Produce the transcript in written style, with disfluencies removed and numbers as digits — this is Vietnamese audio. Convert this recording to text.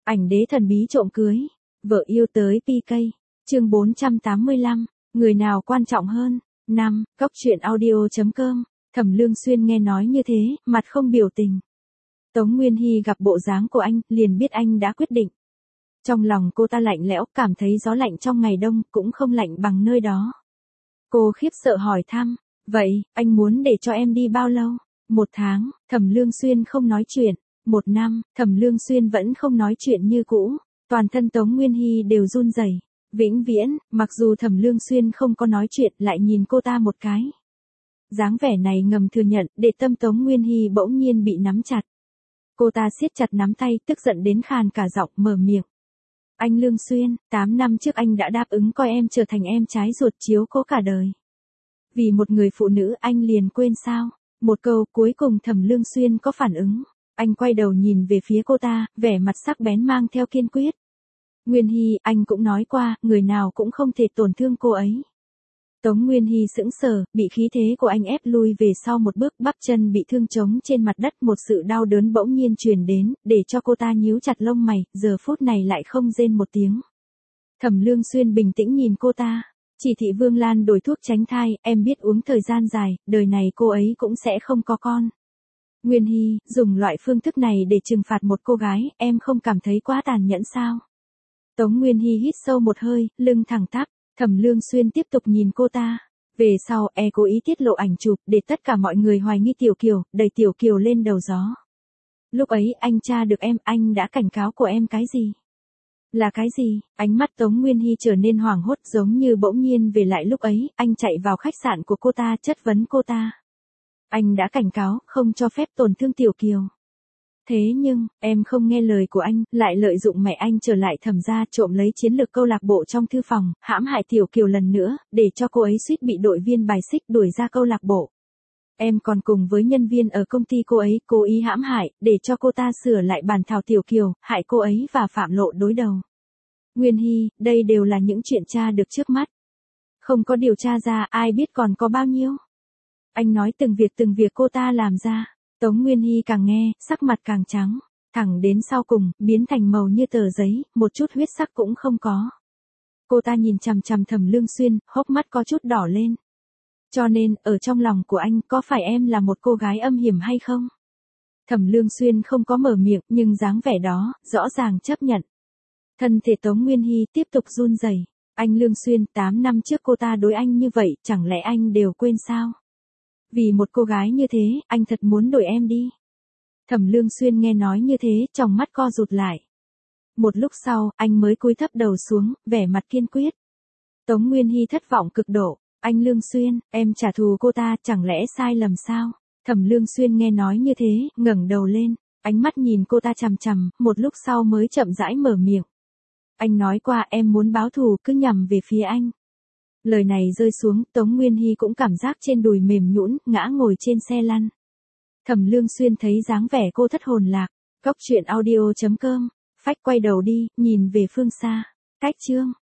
Ảnh đế thần bí trộm cưới. Vợ yêu tới PK. Chương 485. Người nào quan trọng hơn? 5. Cóc truyện audio.com. Thẩm Lương Xuyên nghe nói như thế, mặt không biểu tình. Tống Nguyên Hy gặp bộ dáng của anh, liền biết anh đã quyết định. Trong lòng cô ta lạnh lẽo, cảm thấy gió lạnh trong ngày đông, cũng không lạnh bằng nơi đó. Cô khiếp sợ hỏi thăm, vậy, anh muốn để cho em đi bao lâu? 1 tháng, Thẩm Lương Xuyên không nói chuyện. 1 năm, Thẩm Lương Xuyên vẫn không nói chuyện như cũ. Toàn thân Tống Nguyên Hy đều run rẩy. Vĩnh viễn, mặc dù Thẩm Lương Xuyên không có nói chuyện lại nhìn cô ta một cái. Dáng vẻ này ngầm thừa nhận, để tâm Tống Nguyên Hy bỗng nhiên bị nắm chặt. Cô ta siết chặt nắm tay, tức giận đến khàn cả giọng, mở miệng. Anh Lương Xuyên, 8 năm trước anh đã đáp ứng coi em trở thành em trái ruột chiếu cố cả đời. Vì một người phụ nữ anh liền quên sao? Một câu cuối cùng Thẩm Lương Xuyên có phản ứng. Anh quay đầu nhìn về phía cô ta, vẻ mặt sắc bén mang theo kiên quyết. Nguyên Hy, anh cũng nói qua, người nào cũng không thể tổn thương cô ấy. Tống Nguyên Hy sững sờ, bị khí thế của anh ép lui về sau một bước, bắp chân bị thương trống trên mặt đất, một sự đau đớn bỗng nhiên truyền đến, để cho cô ta nhíu chặt lông mày, giờ phút này lại không rên một tiếng. Thẩm Lương Xuyên bình tĩnh nhìn cô ta. Chỉ thị Vương Lan đổi thuốc tránh thai, em biết uống thời gian dài, đời này cô ấy cũng sẽ không có con. Nguyên Hy, dùng loại phương thức này để trừng phạt một cô gái, em không cảm thấy quá tàn nhẫn sao? Tống Nguyên Hy hít sâu một hơi, lưng thẳng tắp. Thẩm Lương Xuyên tiếp tục nhìn cô ta. Về sau, cố ý tiết lộ ảnh chụp, để tất cả mọi người hoài nghi Tiểu Kiều, đẩy Tiểu Kiều lên đầu gió. Lúc ấy, anh tra được em, anh đã cảnh cáo của em cái gì? Là cái gì? Ánh mắt Tống Nguyên Hy trở nên hoảng hốt, giống như bỗng nhiên về lại lúc ấy, anh chạy vào khách sạn của cô ta, chất vấn cô ta. Anh đã cảnh cáo, không cho phép tổn thương Tiểu Kiều. Thế nhưng, em không nghe lời của anh, lại lợi dụng mẹ anh trở lại Thẩm gia, trộm lấy chiến lược câu lạc bộ trong thư phòng, hãm hại Tiểu Kiều lần nữa, để cho cô ấy suýt bị đội viên bài xích đuổi ra câu lạc bộ. Em còn cùng với nhân viên ở công ty cô ấy cố ý hãm hại, để cho cô ta sửa lại bản thảo Tiểu Kiều, hại cô ấy và Phạm Lộ đối đầu. Nguyên Hy, đây đều là những chuyện tra được trước mắt. Không có điều tra ra, ai biết còn có bao nhiêu. Anh nói từng việc cô ta làm ra. Tống Nguyên Hy càng nghe, sắc mặt càng trắng, thẳng đến sau cùng, biến thành màu như tờ giấy, một chút huyết sắc cũng không có. Cô ta nhìn chằm chằm Thẩm Lương Xuyên, hốc mắt có chút đỏ lên. Cho nên, ở trong lòng của anh, có phải em là một cô gái âm hiểm hay không? Thẩm Lương Xuyên không có mở miệng, nhưng dáng vẻ đó, rõ ràng chấp nhận. Thân thể Tống Nguyên Hy tiếp tục run rẩy. Anh Lương Xuyên, 8 năm trước cô ta đối anh như vậy, chẳng lẽ anh đều quên sao? Vì một cô gái như thế, anh thật muốn đổi em đi. Thẩm Lương Xuyên nghe nói như thế, trong mắt co rụt lại. Một lúc sau, anh mới cúi thấp đầu xuống, vẻ mặt kiên quyết. Tống Nguyên Hy thất vọng cực độ. Anh Lương Xuyên, em trả thù cô ta, chẳng lẽ sai lầm sao? Thẩm Lương Xuyên nghe nói như thế, ngẩng đầu lên, ánh mắt nhìn cô ta chằm chằm, một lúc sau mới chậm rãi mở miệng. Anh nói qua em muốn báo thù, cứ nhằm về phía anh. Lời này rơi xuống, Tống Nguyên Hy cũng cảm giác trên đùi mềm nhũn, ngã ngồi trên xe lăn. Thẩm Lương Xuyên thấy dáng vẻ cô thất hồn lạc. Cóc truyện audio.com. Phách quay đầu đi, nhìn về phương xa. Cách chương.